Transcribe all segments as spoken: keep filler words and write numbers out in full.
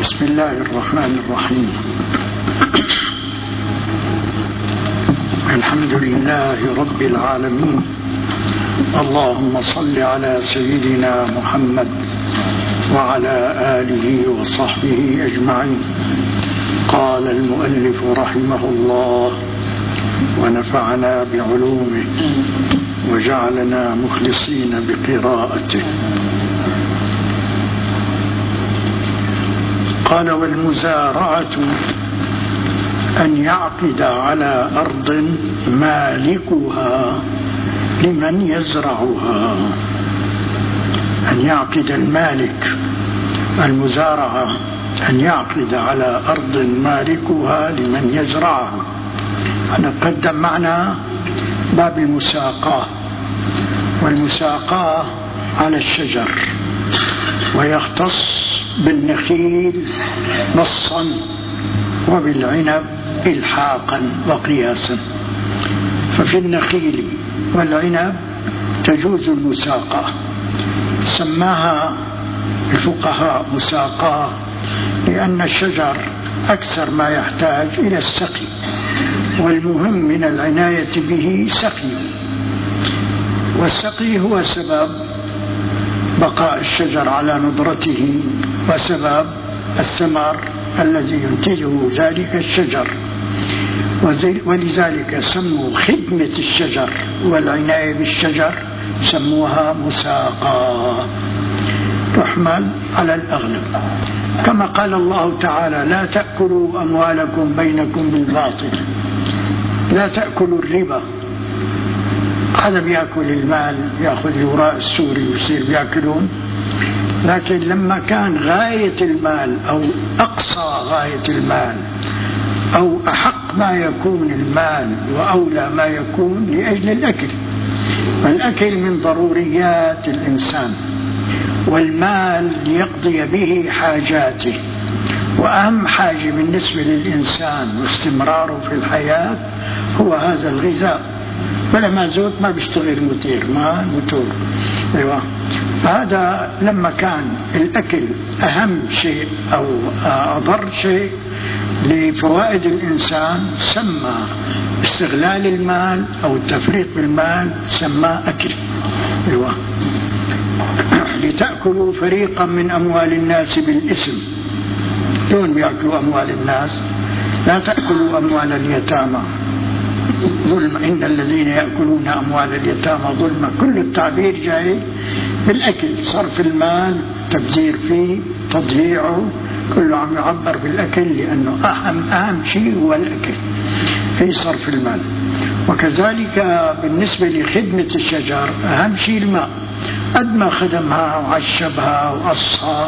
بسم الله الرحمن الرحيم. الحمد لله رب العالمين. اللهم صل على سيدنا محمد وعلى آله وصحبه أجمعين. قال المؤلف رحمه الله ونفعنا بعلومه وجعلنا مخلصين بقراءته. قال والمزارعة أن يعقد على أرض مالكها لمن يزرعها. أن يعقد المالك المزارعة أن يعقد على أرض مالكها لمن يزرعها. أنا قدم معنا باب المساقاة، والمساقاة على الشجر، ويختص بالنخيل نصا وبالعنب إلحاقا وقياسا. ففي النخيل والعنب تجوز المساقاة، سماها الفقهاء مساقاة لأن الشجر أكثر ما يحتاج إلى السقي، والمهم من العناية به سقي، والسقي هو سبب بقاء الشجر على نضرته وسبب الثمر الذي ينتجه ذلك الشجر. ولذلك سموا خدمة الشجر والعناية بالشجر سموها مساقاة، تحمل على الأغلب. كما قال الله تعالى لا تأكلوا أموالكم بينكم بالباطل، لا تأكلوا الربا. هذا بيأكل المال، يأخذ الوراء السوري ويصير بيأكلون. لكن لما كان غاية المال أو أقصى غاية المال أو أحق ما يكون المال وأولى ما يكون لأجل الأكل، والأكل من ضروريات الإنسان، والمال ليقضي به حاجاته، وأهم حاجة بالنسبة للإنسان واستمراره في الحياة هو هذا الغذاء. بلا ما زود ما بيشتغل موتير، ما موتور. أيوة. هذا لما كان الأكل أهم شيء أو أضر شيء لفوائد الإنسان سمى استغلال المال أو التفريط بالمال سمى أكل. أيوة. لتأكلوا فريقا من أموال الناس بالإثم. دون بيأكلوا أموال الناس، لا تأكلوا أموال اليتامى ظلم، إن الذين يأكلون أموال اليتامى ظلما. كل التعبير جاي بالأكل، صرف المال، تبذير فيه، تضييعه، كله عم يعبر بالأكل، لأنه أهم أهم شيء هو الأكل في صرف المال. وكذلك بالنسبة لخدمة الشجر أهم شيء الماء. قد ما خدمها وعشبها وقصها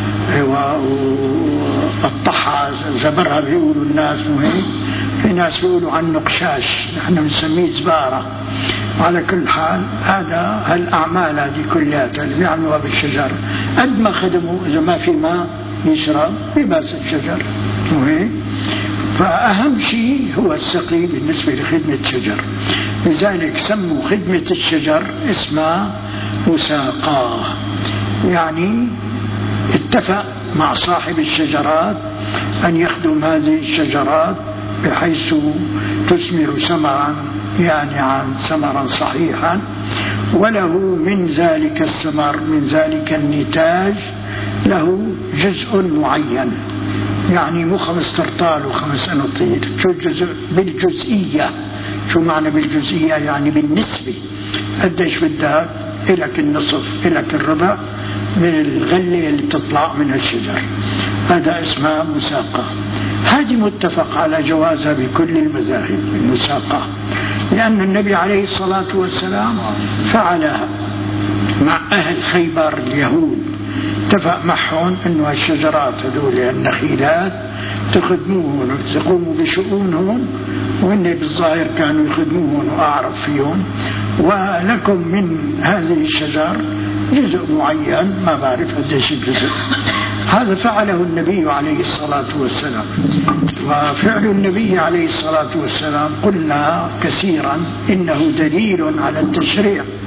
وقطعها زبرها بيقولوا الناس مهم، في ناس بيقولوا عنه قشاش، نحن بنسميه زبارة. على كل حال هذا هالأعمال هذه كلها اللي بيعملوها بالشجر قد ما خدموا، إذا ما في ماء يشرب بباس الشجر مهم. فأهم شيء هو السقي بالنسبة لخدمة الشجر، لذلك سموا خدمة الشجر اسمها مساقاة. يعني اتفق مع صاحب الشجرات أن يخدم هذه الشجرات بحيث تثمر ثمرا، يعني عن ثمرا صحيحا، وله من ذلك الثمر من ذلك النتاج له جزء معين. يعني مو خمس ترطال وخمس أناطيل، شو الجزء بالجزئية. شو معنى بالجزئية؟ يعني بالنسبة، قديش بدك، إلك النصف إلك الربع من الغلة اللي تطلع من الشجر. هذا اسمها مساقة. هذه متفق على جوازها بكل المذاهب المساقة، لأن النبي عليه الصلاة والسلام فعلها مع أهل خيبر اليهود. اتفق معهم أنه الشجرات هذول النخيلات تخدموهم وتقوموا بشؤونهم، وإن بالظاهر كانوا يخدموهم وأعرف فيهم، ولكم من هذه الشجر جزء معين، ما بعرف قديش الجزء. هذا فعله النبي عليه الصلاة والسلام. وفعل النبي عليه الصلاة والسلام قلنا كثيرا إنه دليل على التشريع،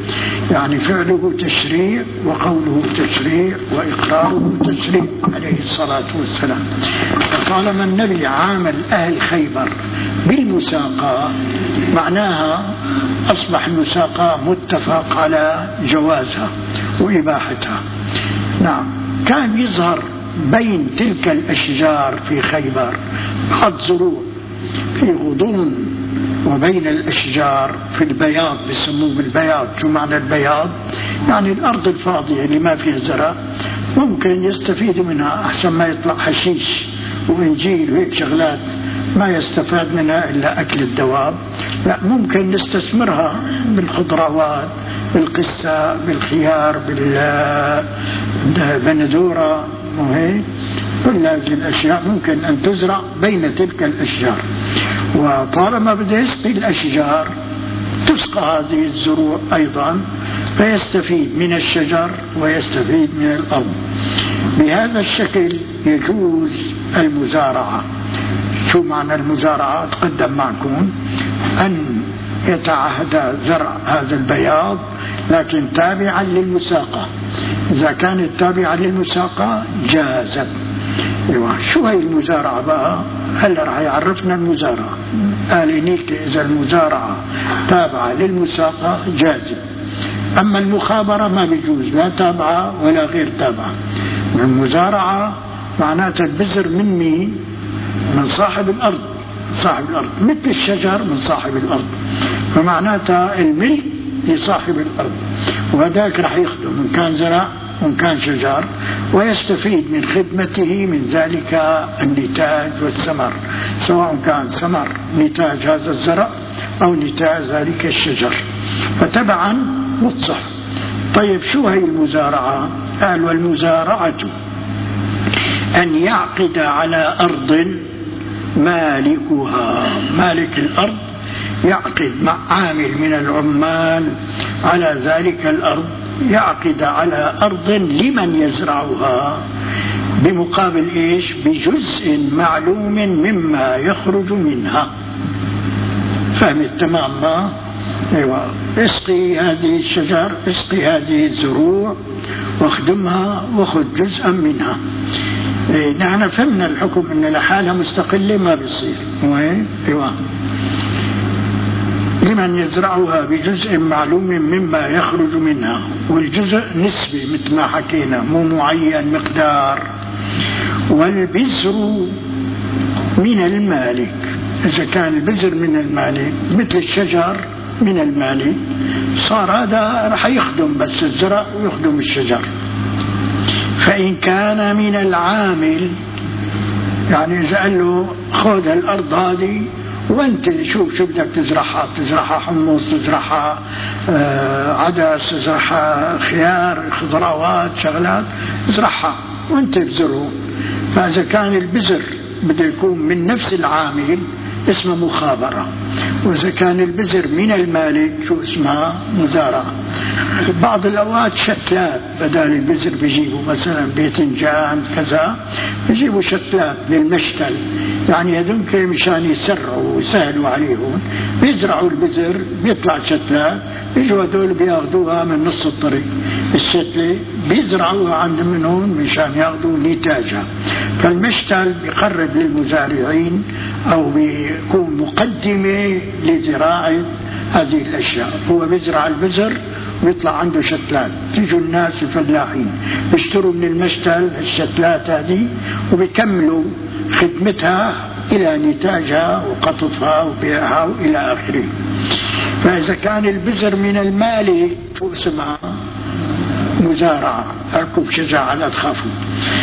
يعني فعله تشريع وقوله تشريع وإقراره تشريع عليه الصلاة والسلام. فطالما النبي عامل أهل خيبر بالمساقاة معناها أصبح المساقاة متفق على جوازها وإباحتها. نعم. كان يظهر بين تلك الأشجار في خيبر بعض زروع في غضون، وبين الأشجار في البياض، بيسموه بالبياض. شو معنى البياض؟ يعني الأرض الفاضية اللي ما فيها زرع ممكن يستفيد منها أحسن ما يطلع حشيش وإنجيل وهيك شغلات ما يستفاد منها إلا أكل الدواب. لا، ممكن نستثمرها بالخضروات، بالقسة، بالخيار، بالبندورة، وهيك كل هذه الأشياء ممكن أن تزرع بين تلك الأشجار. وطالما بده يسقي الأشجار تسقى هذه الزروع أيضا، فيستفيد من الشجر ويستفيد من الأرض. بهذا الشكل يجوز المزارعة. شو معنى المزارعة؟ تقدم معكم أن يتعهد زرع هذا البياض لكن تابعا للمساقة. إذا كانت تابعا للمساقة جازت. شو هي المزارعة بقى؟ هلا رح يعرفنا المزارعة. قال نيك إذا المزارعة تابعة للمساقة جازت. أما المخابرة ما بيجوز، لا تابعة ولا غير تابعة. المزارعة معناتها البذر من مين؟ من صاحب الأرض. صاحب الأرض مثل الشجر من صاحب الأرض، فمعناتها الملك لصاحب الأرض، وهذاك رح يخدم إن كان زرع وإن كان شجر، ويستفيد من خدمته من ذلك النتاج والثمر، سواء كان ثمر نتاج هذا الزرع أو نتاج ذلك الشجر، فتبعا متصح. طيب شو هي المزارعة؟ قال والمزارعة أن يعقد على أرض مالكها، مالك الأرض يعقد مع عامل من العمال على ذلك الأرض، يعقد على أرض لمن يزرعها بمقابل إيش؟ بجزء معلوم مما يخرج منها. فهمت تمام ما؟ أيوة. اسقي هذه الشجر، اسقي هذه الزروع، واخدمها وخذ جزءا منها. إيه نحن فهمنا الحكم ان لحالها مستقلة ما بيصير. ايوه. لمن يزرعها بجزء معلوم مما يخرج منها، والجزء نسبي مثل ما حكينا مو معين مقدار. والبذر من المالك، اذا كان البذر من المالك مثل الشجر من المالك صار هذا رح يخدم بس الزرع ويخدم الشجر. فإن كان من العامل، يعني إذا قال له خذ الأرض هذه وانت شوف شو بدك تزرعها، تزرعها حمص، تزرعها آه عدس، تزرعها خيار، خضروات، شغلات، ازرعها وانت بزره. فإذا كان البذر بده يكون من نفس العامل اسمه مخابرة، وإذا كان البذر من المالك شو اسمها؟ مزارعة. بعض الأوقات شتلات بدل البذر بيجيبوا مثلا بيتنجان كذا، بيجيبوا شتلات للمشتل، يعني هذول مشان يسرعوا ويسهلوا عليهم بيزرعوا البذر بيطلع شتلات، بيجوا هذول بياخذوها من نص الطريق الشتلة بيزرعوها عند منهم مشان ياخذوا نتاجها. فالمشتل بيقرب للمزارعين أو بيكون مقدمة لزراعة هذه الأشياء. هو بيزرع البذر ويطلع عنده شتلات، تيجوا الناس الفلاحين بيشتروا من المشتل الشتلات هذه وبيكملوا خدمتها إلى نتاجها وقطفها وبيعها وإلى آخره. فإذا كان البذر من المال شو اسمها؟ مزارعة. أركب شجاعة لا تخافوا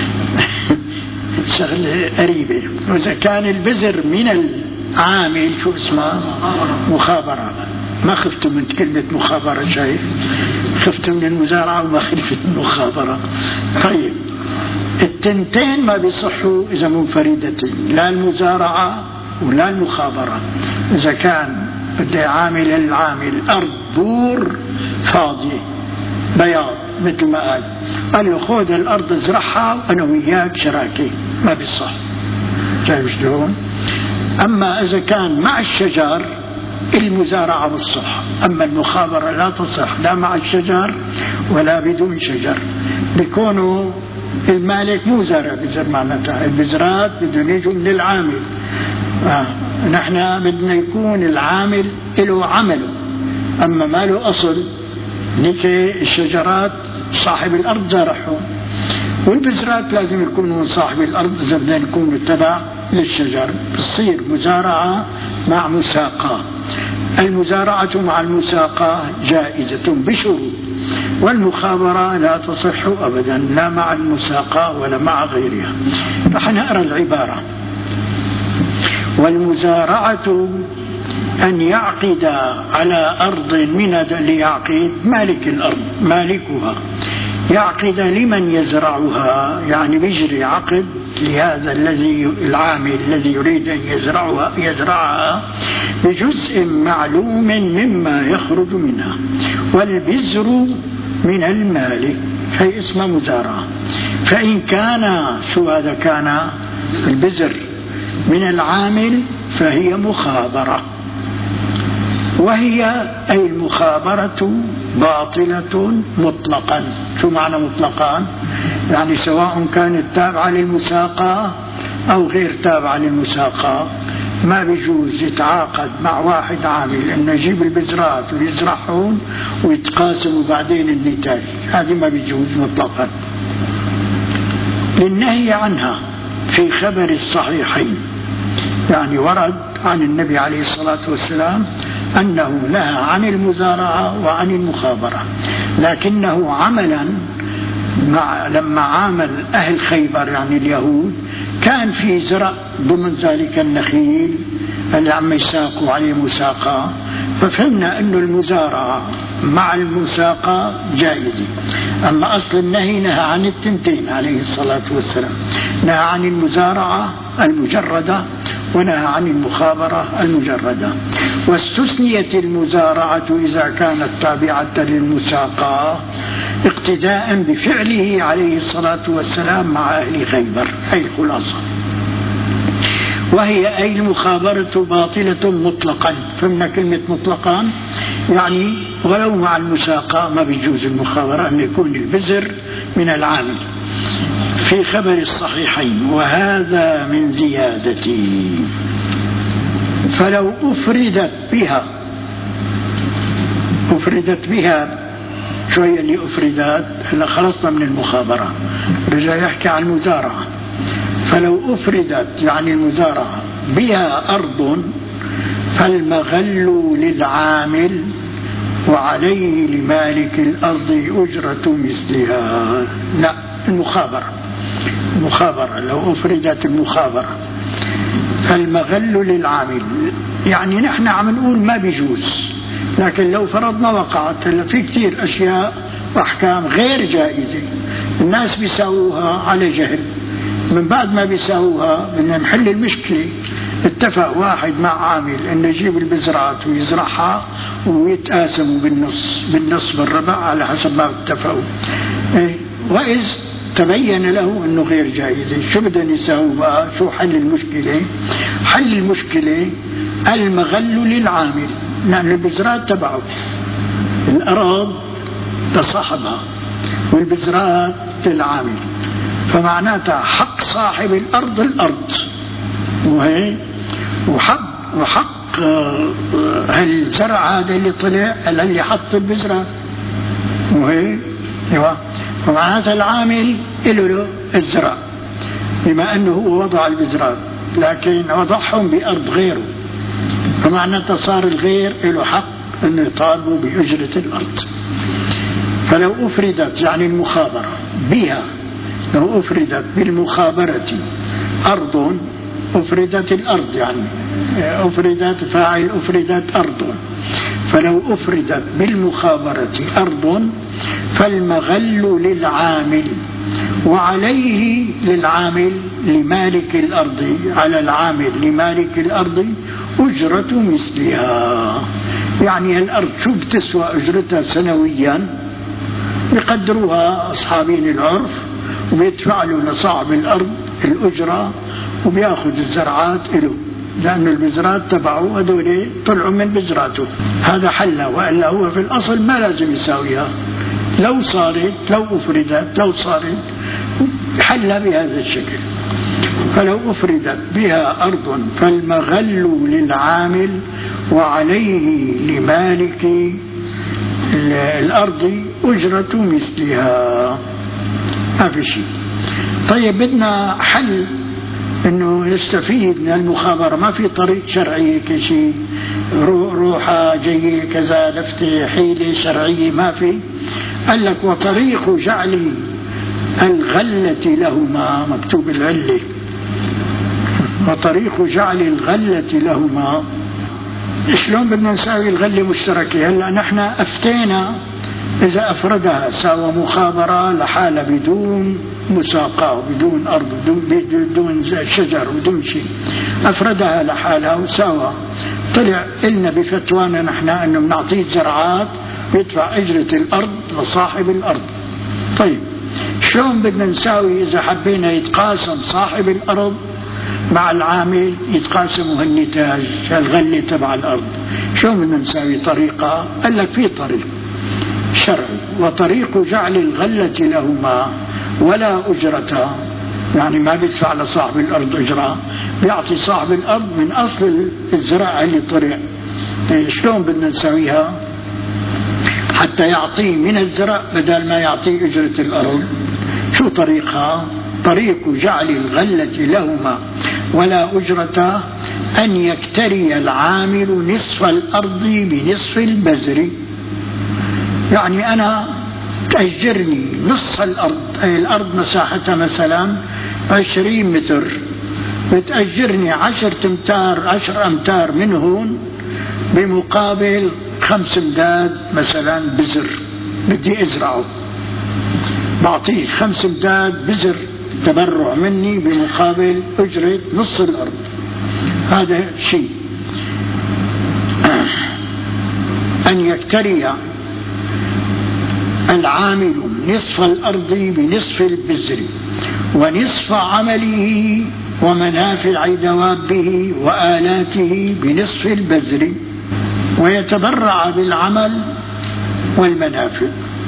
شغلة قريبة. وإذا كان البذر من العامل شو اسمها؟ مخابرة. ما خفت من كلمة مخابرة شيء، خفت من المزارعة وما خفت من المخابرة. طيب التنتين ما بيصحوا إذا منفردتين، لا المزارعة ولا المخابرة. إذا كان بدي عامل العامل أرض بور فاضية بياض مثل ما قال، قال له خذ الأرض ازرعها وأنا وياك شراكة، ما بيصح. شايف شلون؟ أما إذا كان مع الشجر المزارعة بالصح. أما المخابرة لا تصح لا مع الشجر ولا بدون شجر، بيكونوا المالك مو زارع بذر، معناتها البذرات بدهم يجوا من العامل. آه. نحن بدنا يكون العامل له عمله، أما ما له أصل. لك الشجرات صاحب الأرض زارعهم، والبذرات لازم يكونوا من صاحب الأرض إذا بدنا يكونوا تبع للشجر. بتصير مزارعة مع مساقة. المزارعة مع المساقة جائزة بشروط، والمخابرة لا تصح أبدا لا مع المساقة ولا مع غيرها. رح نقرأ العبارة: والمزارعة أن يعقد على أرض من ليعقد مالك الأرض مالكها، يعقد لمن يزرعها، يعني بيجري عقد لهذا الذي العامل الذي يريد أن يزرعها يزرعها بجزء معلوم مما يخرج منها، والبذر من المالك، هي اسمها مزارعة. فإن كان شو هذا كان البذر من العامل فهي مخابرة، وهي أي المخابرة باطلة مطلقا. شو معنى مطلقا؟ يعني سواء كانت تابعة للمساقة أو غير تابعة للمساقة، ما بيجوز يتعاقد مع واحد عامل إنه يجيب البذرات ويزرعهم ويتقاسموا بعدين النتاج، هذه ما بيجوز مطلقا، للنهي عنها في خبر الصحيحين. يعني ورد عن النبي عليه الصلاة والسلام أنه نهى عن المزارعة وعن المخابرة، لكنه عملا مع لما عامل أهل خيبر يعني اليهود كان في زرع ضمن ذلك النخيل اللي عم يساقوا عليه مساقة، ففهمنا أنه المزارعة مع المساقة جائزة. أما أصل النهي نهى عن التنتين عليه الصلاة والسلام، نهى عن المزارعة المجردة ونهى عن المخابرة المجردة. واستثنيت المزارعة إذا كانت تابعة للمساقة اقتداء بفعله عليه الصلاة والسلام مع أهل خيبر، أي الخلاصة. وهي أي المخابرة باطلة مطلقا. فمن كلمة مطلقا يعني ولو مع المساقة ما بيجوز المخابرة أن يكون البذر من العامل في خبر الصحيحين. وهذا من زيادتي، فلو أفردت بها أفردت بها شوية اللي أفردت هلا خلصنا من المخابرة، رجع يحكي عن المزارعة. فلو أفردت يعني المزارعة بها أرض فالمغل للعامل وعليه لمالك الأرض أجرة مثلها. لا، المخابرة المخابرة لو أفردت المخابرة فالمغل للعامل، يعني نحن عم نقول ما بيجوز، لكن لو فرضنا وقعت هلا في كتير أشياء وأحكام غير جائزة الناس بيساووها على جهل، من بعد ما بيساووها بدنا نحل المشكلة. اتفق واحد مع عامل انه يجيب البذرات ويزرعها ويتقاسموا بالنص بالنص بالربع على حسب ما اتفقوا، ايه وإذ تبين له انه غير جائز، شو بدهم يساووا بقى؟ شو حل المشكلة؟ حل المشكلة المغل للعامل، لأن البذرات تبعه، الأراض لصاحبها والبذرات للعامل، فمعناتها حق صاحب الأرض الأرض، وهي وحق وحق هالزرع هذا اللي طلع اللي حط البذرات، وهي ايوه، ومعناتها العامل له له الزرع بما انه هو وضع البذرات، لكن وضعهم بأرض غيره، فمعناتها صار الغير له حق انه يطالبوا بأجرة الأرض. فلو أفردت يعني المخابرة بها، لو أفردت بالمخابرة أرض، أفردت الأرض يعني أفردت فاعل أفردت أرض، فلو أفردت بالمخابرة أرض فالمغل للعامل وعليه للعامل لمالك الأرض، على العامل لمالك الأرض أجرة مثلها. يعني الأرض شو بتسوى أجرتها سنويا يقدروها أصحابين العرف وبيدفع له لصاحب الأرض الأجرة وبياخذ الزرعات له لأن البذرات تبعه هذول طلعوا من بذراته، هذا حلها، وإلا هو في الأصل ما لازم يساويها. لو صارت لو أفردت لو صارت حلها بهذا الشكل. فلو أفردت بها أرض فالمغل للعامل وعليه لمالك الأرض أجرة مثلها، ما في شيء. طيب بدنا حل إنه يستفيد من المخابرة، ما في طريق شرعي كشيء روحة جاي كذا لفتة حيلة شرعية ما في. قال لك وطريق جعل الغلة لهما، مكتوب العلة، وطريق جعل الغلة لهما. شلون بدنا نساوي الغلة مشتركة؟ هلا نحن أفتينا إذا أفردها ساوى مخابرة لحالة بدون مساقة بدون أرض بدون شجر بدون شيء، أفردها لحالها وساوى. طلع إلنا بفتوانا نحن أنه بنعطيه زرعات ويدفع أجرة الأرض لصاحب الأرض. طيب شلون بدنا نساوي إذا حبينا يتقاسم صاحب الأرض مع العامل، يتقاسموا النتاج الغلة تبع الأرض؟ شلون بدنا نساوي طريقة؟ قال لك في طريق شرعي، وطريق جعل الغلة لهما ولا أجرة، يعني ما بيدفع لصاحب الأرض أجرة، بيعطي صاحب الأرض من أصل الزراعة اللي طلع. شلون بدنا نساويها حتى يعطيه من الزرع بدل ما يعطيه أجرة الأرض؟ شو طريقها؟ طريق جعل الغلة لهما ولا أجرة أن يكتري العامل نصف الأرض بنصف البذر. يعني أنا تأجرني نصف الأرض، أي الأرض مساحتها مثلا عشرين متر، بتأجرني عشر أمتار عشر أمتار من هون بمقابل خمس امداد مثلا بذر بدي أزرعه، بعطيه خمس امداد بذر تبرع مني بمقابل أجرة نصف الأرض. هذا شيء. أن يكتري العامل نصف الأرض بنصف البذر ونصف عمله ومنافع دوابه وآلاته بنصف البذر، ويتبرع بالعمل والمنافع.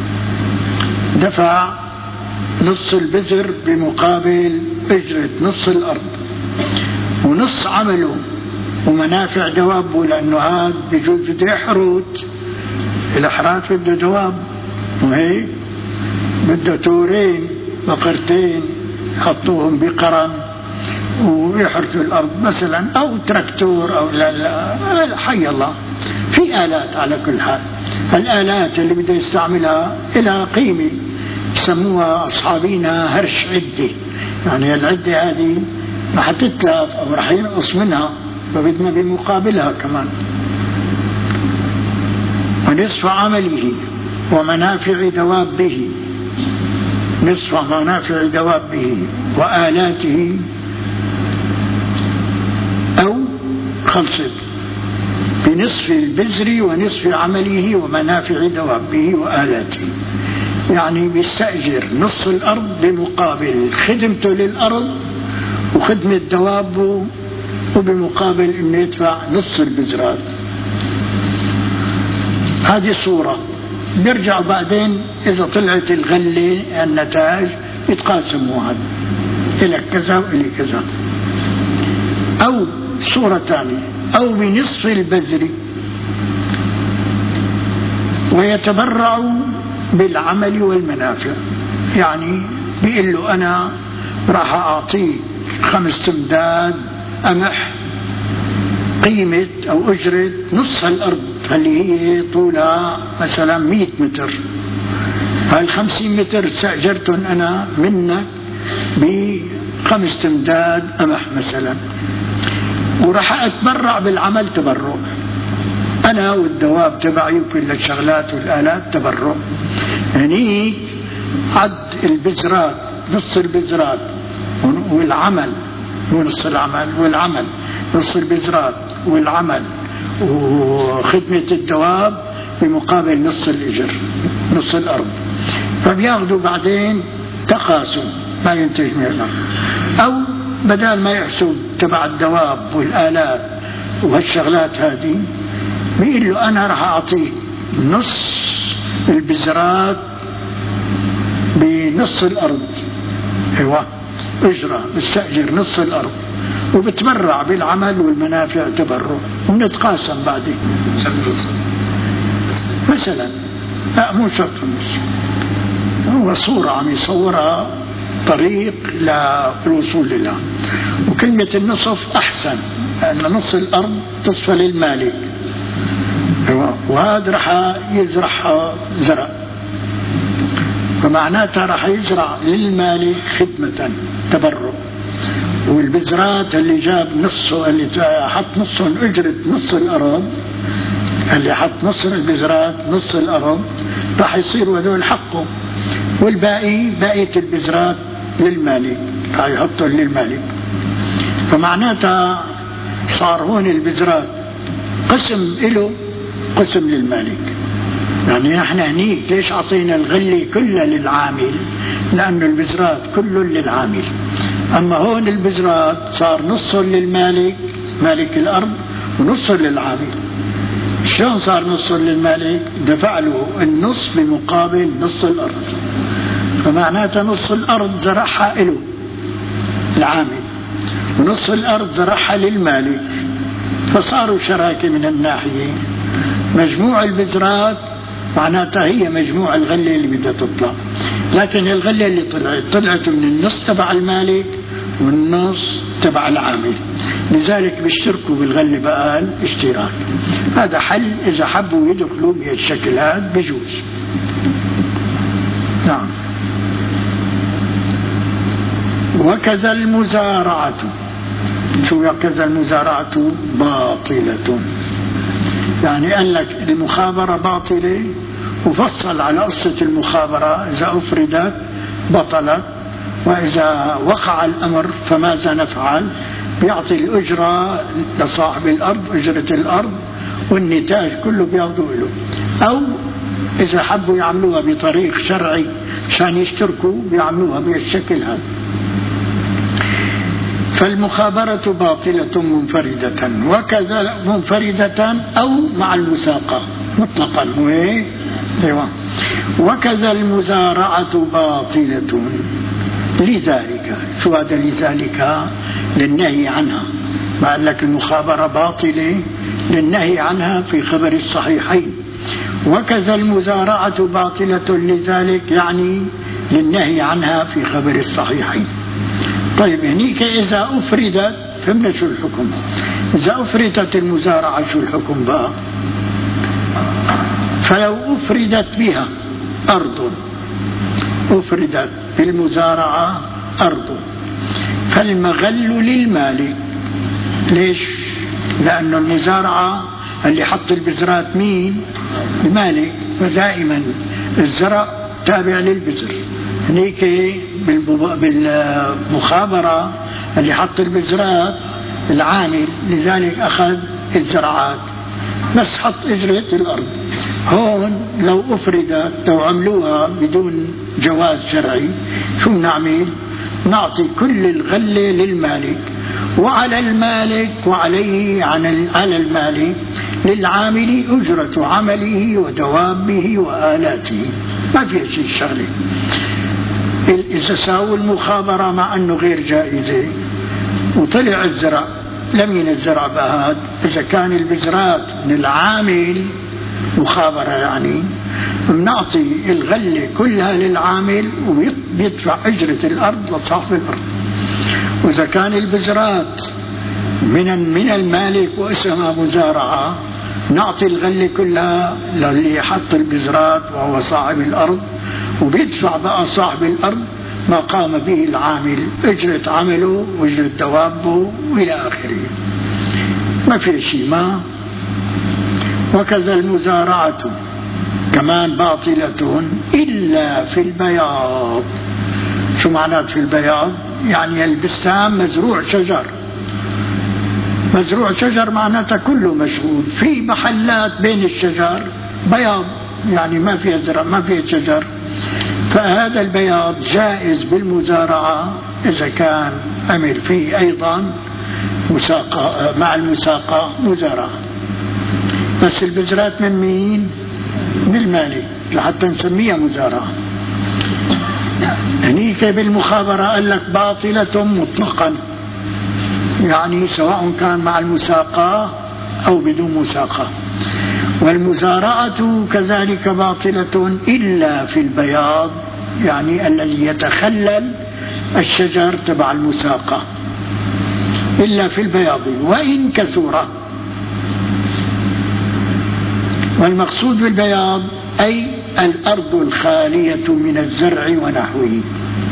دفع نص البذر بمقابل أجرة نص الأرض، ونص عمله ومنافع دوابه، لأنه هذا بجوز بده يحروت، الأحرات بده دواب وهي بده تورين بقرتين يحطوهم بقرن ويحرثوا الأرض مثلا، أو تراكتور أو لا لا حي الله، في آلات. على كل حال الآلات اللي بده يستعملها إلى قيمة يسموها أصحابينا هرش عدة، يعني العدة هذه رح تتلف أو رح ينقص منها، فبدنا بمقابلها كمان. ونصف عمله ومنافع دوابه، نصف منافع دوابه وآلاته، أو خلصت بنصف البذر ونصف عمله ومنافع دوابه وآلاته. يعني بيستأجر نصف الأرض بمقابل خدمته للأرض وخدمة دوابه، وبمقابل إنه يدفع نصف البذرات. هذه صورة. بيرجع بعدين إذا طلعت الغلة النتاج يتقاسموا، هذا إلى كذا وإلى كذا. أو صورة ثانية، أو بنصف البذر ويتبرع بالعمل والمنافع. يعني بيقول له أنا راح أعطيك خمس امداد قمح قيمة أو أجرة نصف الأرض اللي هي طولها مثلا مئة متر، هالخمسين متر استأجرتهم أنا منك بخمس امداد قمح مثلا، وراح أتبرع بالعمل تبرع، أنا والدواب تبعي وكل الشغلات والآلات تبرع. هنيك عد البذرات نص البذرات والعمل ونص العمل والعمل نص البذرات والعمل وخدمة الدواب بمقابل نص الإجر نص الأرض. فبياخدوا بعدين تقاسم ما ينتج منه. أو بدل ما يحسب تبع الدواب والآلات وهالشغلات هذه، بيقول له أنا راح أعطيك نص البذرات بنص الأرض. ايوه اجرة بستأجر نص الأرض وبتبرع بالعمل والمنافع تبرع ونتقاسم بعدين مثلا. لا مو شرط النص، هو صورة عم يصورها طريق للوصول لها. وكلمة النصف أحسن لأن نص الأرض تصفى للمالك، وهذا رح يزرعها زرع، فمعناتها رح يزرع للمالك خدمة تبرع. والبذرات اللي جاب نصه اللي حط نصهم أجرة نص الأرض، اللي حط نص البذرات نص الأرض راح يصير هذول حقه، والباقي بقية البذرات للمالك راح يحطوا للمالك. فمعناتها صار هون البذرات قسم له قسم للمالك. يعني نحن هنيك ليش عطينا الغلة كلها للعامل؟ لأنه البذرات كله للعامل. أما هون البذرات صار نص للمالك مالك الأرض ونص للعامل. شلون صار نص للمالك؟ دفع له النص بمقابل نص الأرض، فمعناته نص الأرض زرعها له العامل ونص الأرض زرعها للمالك، فصاروا شراكة من الناحية. مجموع البذرات معناتها هي مجموع الغلة اللي بدها تطلع، لكن الغلة اللي طلعت طلعت من النص تبع المالك والنص تبع العامل، لذلك بيشتركوا بالغلة بقال اشتراك. هذا حل إذا حبوا يدخلوا بهالشكل هذا بجوز. نعم. وكذا المزارعة، شو وكذا المزارعة باطلة، يعني قال لك المخابرة باطلة وفصل على قصة المخابرة إذا أفردت بطلت، وإذا وقع الأمر فماذا نفعل؟ بيعطي الأجرة لصاحب الأرض أجرة الأرض والنتاج كله بياخذوه له، أو إذا حبوا يعملوها بطريق شرعي عشان يشتركوا بيعملوها بالشكل هذا. فالمخابرة باطلة منفردة، وكذا منفردة أو مع المساقة مطلقا. ايوه. وكذا المزارعة باطلة لذلك. شو هذا لذلك؟ للنهي عنها. ما قال لك المخابرة باطلة للنهي عنها في خبر الصحيحين. وكذا المزارعة باطلة لذلك يعني للنهي عنها في خبر الصحيحين. طيب هنيك إذا أفردت فهمنا شو الحكم. إذا أفردت المزارعة شو الحكم بقى؟ فلو أفردت بها أرض، أفردت بالمزارعة أرض، فالمغل للمالك. ليش؟ لأن المزارعة اللي حط البذرات مين؟ المالك، فدائما الزرع تابع للبذر. هنيك بالمخابرة اللي حط البذرات العامل، لذلك أخذ الزراعات بس حط إجرة الأرض. هون لو أفردت لو عملوها بدون جواز شرعي شو نعمل؟ نعطي كل الغلة للمالك، وعلى المالك وعليه على المالك للعامل أجرة عمله ودوابه وآلاته. ما في شيء شغلي. إذا ساووا المخابرة مع أنه غير جائزة وطلع الزرع لم الزرع بهاد، إذا كان البذرات من العامل مخابرة يعني بنعطي الغلة كلها للعامل وبيدفع أجرة الأرض لصاحب الأرض. وإذا كان البذرات من من المالك واسمها مزارعة نعطي الغلة كلها للي حط البذرات وهو صاحب الأرض، وبيدفع بقى صاحب الأرض ما قام به العامل أجرة عمله وأجرة دوابه وإلى آخره. ما في شيء. ما وكذا المزارعة كمان باطلة إلا في البياض. شو معنات في البياض؟ يعني البستان مزروع شجر، مزروع شجر معناتها كله مشغول، في محلات بين الشجر بياض يعني ما فيها زرع ما فيها شجر، فهذا البياض جائز بالمزارعة إذا كان عمل فيه أيضا مساقة، مع المساقة مزارعة، بس البذرات من مين؟ من المالك، لحتى نسميها مزارعة. هنيك بالمخابرة قال لك باطلة مطلقا، يعني سواء كان مع المساقة أو بدون مساقة. والمزارعة كذلك باطلة إلا في البياض، يعني الذي يتخلل الشجر تبع المساقة، إلا في البياض وإن كثر. والمقصود بالبياض أي الأرض الخالية من الزرع ونحوه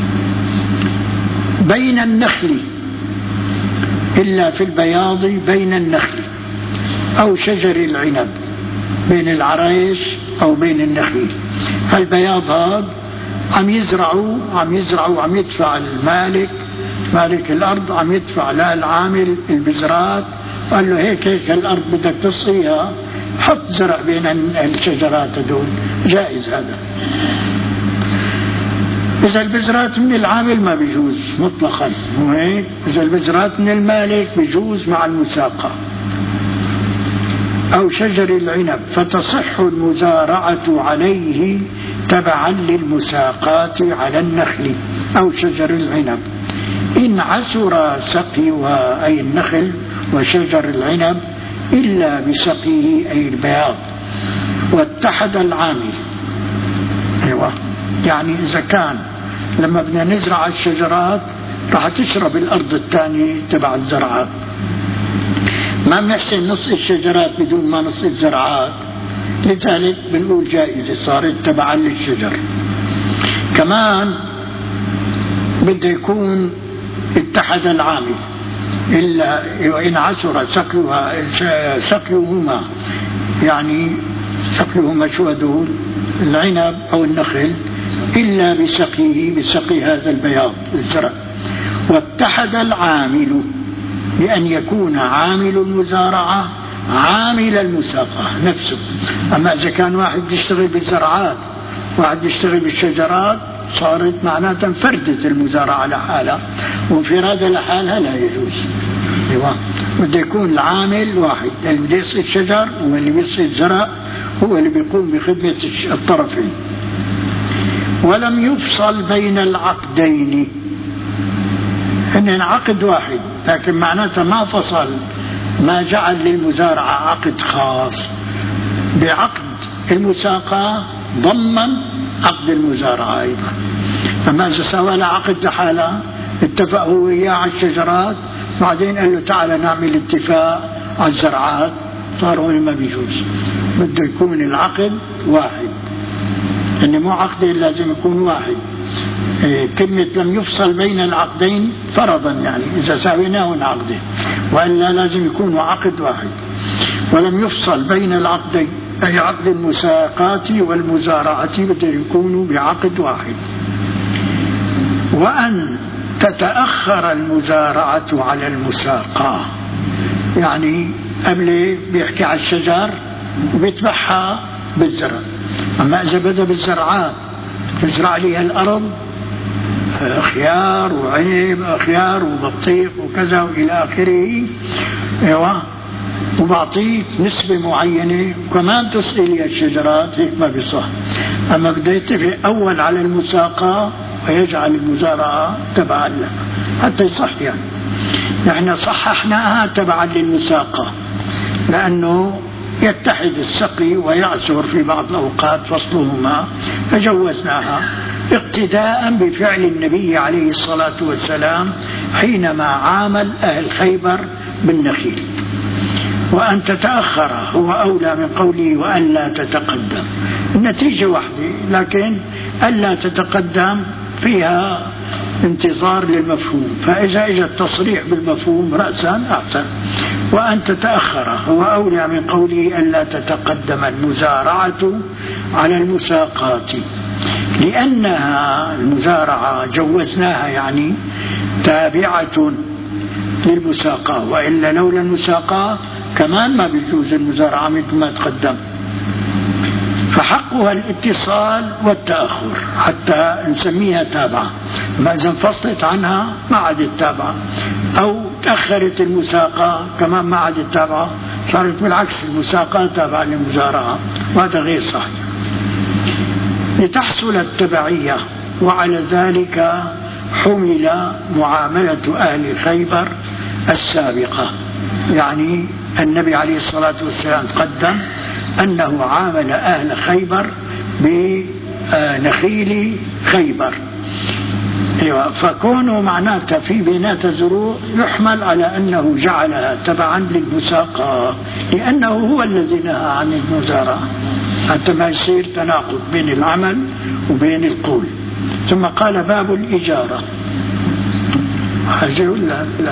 بين النخل، إلا في البياض بين النخل أو شجر العنب، بين العريش أو بين النخيل. فالبياض هذا عم يزرعوا عم يزرعوا عم يدفع المالك، مالك الأرض عم يدفع لا العامل البذرات، قال له هيك هيك الأرض بدك تصيها، حط زرع بين الشجرات هدول، جائز هذا. إذا البذرات من العامل ما بيجوز مطلقا، وهيك إذا البذرات من المالك بيجوز مع المساقة. أو شجر العنب فتصح المزارعة عليه تبعا للمساقات على النخل أو شجر العنب إن عسر سقيها، أي النخل وشجر العنب، إلا بسقيه أي البياض، واتحد العامل. أيوة، يعني إذا كان لما بدنا نزرع الشجرات راح تشرب الأرض الثانية تبع الزرعات، ما بنحسن نص الشجرات بدون ما نص الزرعات، لذلك بنقول جائزة صارت تبعا للشجر. كمان بده يكون اتحد العامل، إلا وإن عسر سقيها سقيهما، يعني سقيهما شو هدول؟ العنب أو النخل، إلا بسقيه بسقي هذا البياض الزرع. واتحد العامل بأن يكون عامل المزارعة عامل المساقة نفسه. أما إذا كان واحد يشتغل بالزرعات واحد يشتغل بالشجرات صارت معناتها انفردت المزارعة لحالها، وانفراد لحالها لا يجوز. ايوه، بده يكون العامل واحد، اللي بده يسقي الشجر واللي بيسقي الزرع هو اللي بيقوم بخدمة الطرفين. ولم يفصل بين العقدين، ان عقد واحد لكن معناتها ما فصل، ما جعل للمزارعة عقد خاص بعقد المساقة ضمن عقد المزارعة أيضا. فما إذا سوى له عقد لحالة، اتفق هو وياه على الشجرات، بعدين قال له تعال نعمل اتفاق على الزرعات، صار هون ما بيجوز، بده يكون العقد واحد، إن مو عقدين لازم يكون واحد. إيه كلمة لم يفصل بين العقدين فرضا، يعني إذا ساويناه عقدين، وإلا لازم يكون عقد واحد. ولم يفصل بين العقدين أي عقد المساقات والمزارعة بده يكونوا بعقد واحد. وأن تتأخر المزارعة على المساقة، يعني قبل بيحكي على الشجر وبيتبعها بالزرع. أما إذا بدأ بالزرعات تزرع لي الأرض خيار وعنب خيار وبطيخ وكذا وإلى آخره، ايوه، وبعطيك نسبة معينة وكمان تسقي لي الشجرات، هيك ما بيصح. أما بده يتفق أول على المساقة ويجعل المزارعة تبعا له حتى يصح. يعني نحن صححناها تبعا للمساقة لأنه يتحد السقي ويعسر في بعض الأوقات فصلهما، فجوزناها اقتداء بفعل النبي عليه الصلاة والسلام حينما عامل أهل خيبر بالنخيل. وأن تتأخر هو أولى من قوله وأن لا تتقدم، النتيجة واحدة، لكن ألا تتقدم فيها انتظار للمفهوم، فإذا إجا التصريح بالمفهوم رأسا أحسن. وأن تتأخر هو أولى من قوله ألا تتقدم المزارعة على المساقات، لأنها المزارعة جوزناها يعني تابعة للمساقة، وإلا لولا المساقة كمان ما بيجوز المزارعة مثل ما تقدم. فحقها الاتصال والتأخر حتى نسميها تابعة. ما إذا انفصلت عنها ما عادت تابعة، أو تأخرت المساقة كمان ما عادت تابعة، صارت بالعكس المساقة تابعة للمزارعة، وهذا غير صحيح. لتحصل التبعية، وعلى ذلك حمل معاملة أهل خيبر السابقة. يعني النبي عليه الصلاة والسلام قدم أنه عامل أهل خيبر بنخيل خيبر، فكونه معناته في بينات الزروع يحمل على أنه جعلها تبعا للمساقة، لأنه هو الذي نهى عن المزارعة حتى ما يصير تناقض بين العمل وبين القول. ثم قال باب الإجارة.